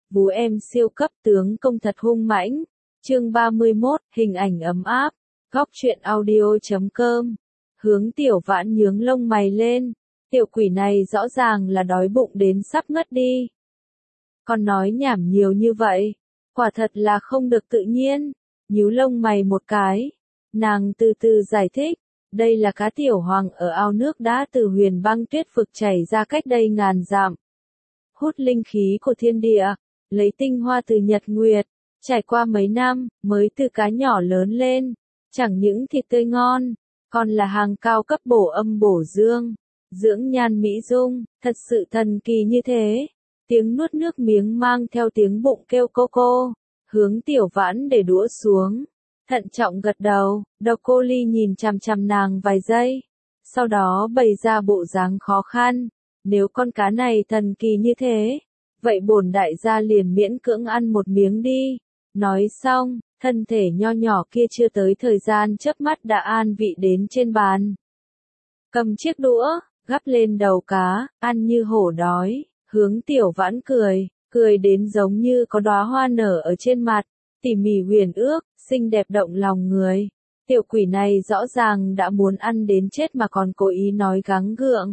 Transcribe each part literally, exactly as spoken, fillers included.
Vú em siêu cấp tướng công thật hung mãnh. Chương ba mươi mốt, hình ảnh ấm áp. Góc truyện audio chấm com. Hướng Tiểu Vãn nhướng lông mày lên. Tiểu quỷ này rõ ràng là đói bụng đến sắp ngất đi. Con nói nhảm nhiều như vậy, quả thật là không được tự nhiên. Nhíu lông mày một cái, nàng từ từ giải thích, đây là cá tiểu hoàng ở ao nước đã từ huyền băng tuyết vực chảy ra cách đây ngàn dặm. Hút linh khí của thiên địa, lấy tinh hoa từ nhật nguyệt, trải qua mấy năm, mới từ cá nhỏ lớn lên, chẳng những thịt tươi ngon, còn là hàng cao cấp bổ âm bổ dương, dưỡng nhan mỹ dung, thật sự thần kỳ như thế. Tiếng nuốt nước miếng mang theo tiếng bụng kêu cô cô, Hướng Tiểu Vãn để đũa xuống, thận trọng gật đầu. Độc Cô Ly nhìn chằm chằm nàng vài giây, sau đó bày ra bộ dáng khó khăn, nếu con cá này thần kỳ như thế, vậy bổn đại gia liền miễn cưỡng ăn một miếng đi. Nói xong, thân thể nho nhỏ kia chưa tới thời gian chớp mắt đã an vị đến trên bàn. Cầm chiếc đũa, gắp lên đầu cá, ăn như hổ đói. Hướng Tiểu Vãn cười, cười đến giống như có đóa hoa nở ở trên mặt, tỉ mỉ huyền ước, xinh đẹp động lòng người. Tiểu quỷ này rõ ràng đã muốn ăn đến chết mà còn cố ý nói gắng gượng.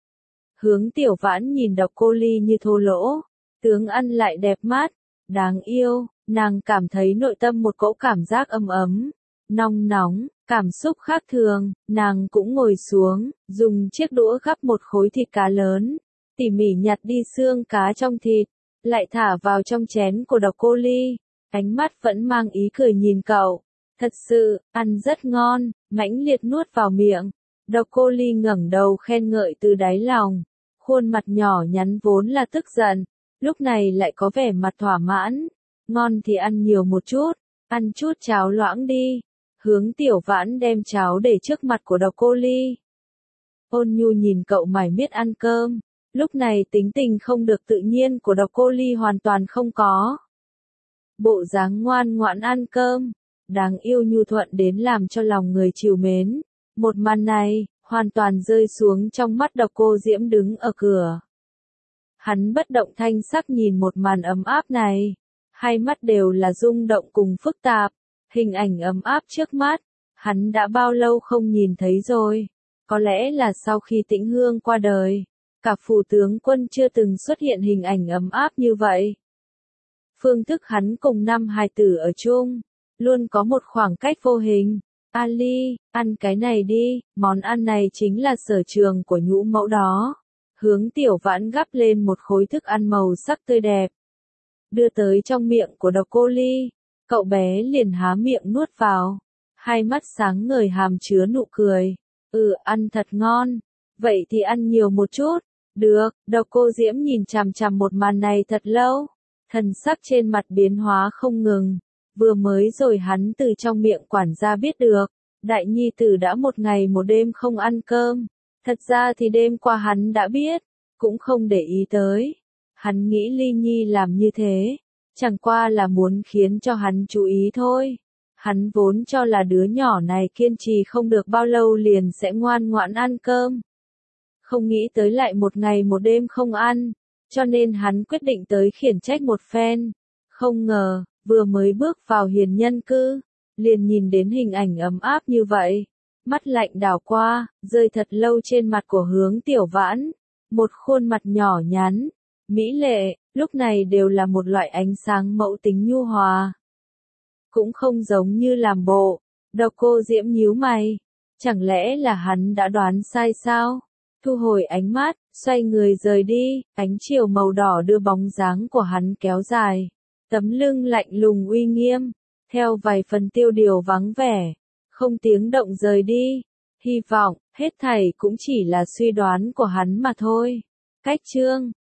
Hướng Tiểu Vãn nhìn Độc Cô Ly như thô lỗ, tướng ăn lại đẹp mắt, đáng yêu, nàng cảm thấy nội tâm một cỗ cảm giác ấm ấm, nong nóng, cảm xúc khác thường. Nàng cũng ngồi xuống, dùng chiếc đũa gắp một khối thịt cá lớn, tỉ mỉ nhặt đi xương cá trong thịt, lại thả vào trong chén của Độc Cô Ly, ánh mắt vẫn mang ý cười nhìn cậu. Thật sự, ăn rất ngon, mãnh liệt nuốt vào miệng. Độc Cô Ly ngẩng đầu khen ngợi từ đáy lòng, khuôn mặt nhỏ nhắn vốn là tức giận, lúc này lại có vẻ mặt thỏa mãn. Ngon thì ăn nhiều một chút, ăn chút cháo loãng đi. Hướng Tiểu Vãn đem cháo để trước mặt của Độc Cô Ly. Ôn nhu nhìn cậu mải miết ăn cơm, lúc này tính tình không được tự nhiên của Độc Cô Ly hoàn toàn không có. Bộ dáng ngoan ngoãn ăn cơm, đáng yêu nhu thuận đến làm cho lòng người trìu mến. Một màn này, hoàn toàn rơi xuống trong mắt Độc Cô Diễm đứng ở cửa. Hắn bất động thanh sắc nhìn một màn ấm áp này, hai mắt đều là rung động cùng phức tạp. Hình ảnh ấm áp trước mắt, hắn đã bao lâu không nhìn thấy rồi. Có lẽ là sau khi Tĩnh Hương qua đời, cả phủ tướng quân chưa từng xuất hiện hình ảnh ấm áp như vậy. Phương thức hắn cùng năm hài tử ở chung, luôn có một khoảng cách vô hình. Ali, ăn cái này đi, món ăn này chính là sở trường của nhũ mẫu đó. Hướng Tiểu Vãn gắp lên một khối thức ăn màu sắc tươi đẹp, đưa tới trong miệng của Độc Cô Ly. Cậu bé liền há miệng nuốt vào, hai mắt sáng ngời hàm chứa nụ cười. Ừ, ăn thật ngon, vậy thì ăn nhiều một chút. Được. Độc Cô Diễm nhìn chằm chằm một màn này thật lâu, thần sắc trên mặt biến hóa không ngừng. Vừa mới rồi hắn từ trong miệng quản gia biết được, đại nhi tử đã một ngày một đêm không ăn cơm. Thật ra thì đêm qua hắn đã biết, cũng không để ý tới. Hắn nghĩ Ly Nhi làm như thế, chẳng qua là muốn khiến cho hắn chú ý thôi. Hắn vốn cho là đứa nhỏ này kiên trì không được bao lâu liền sẽ ngoan ngoãn ăn cơm. Không nghĩ tới lại một ngày một đêm không ăn, cho nên hắn quyết định tới khiển trách một phen. Không ngờ, vừa mới bước vào hiền nhân cư, liền nhìn đến hình ảnh ấm áp như vậy. Mắt lạnh đảo qua, rơi thật lâu trên mặt của Hướng Tiểu Vãn. Một khuôn mặt nhỏ nhắn, mỹ lệ, lúc này đều là một loại ánh sáng mẫu tính nhu hòa. Cũng không giống như làm bộ. Độc Cô Diễm nhíu mày, chẳng lẽ là hắn đã đoán sai sao? Thu hồi ánh mắt, xoay người rời đi, ánh chiều màu đỏ đưa bóng dáng của hắn kéo dài. Tấm lưng lạnh lùng uy nghiêm, theo vài phần tiêu điều vắng vẻ, không tiếng động rời đi. Hy vọng, hết thảy cũng chỉ là suy đoán của hắn mà thôi. Cách chương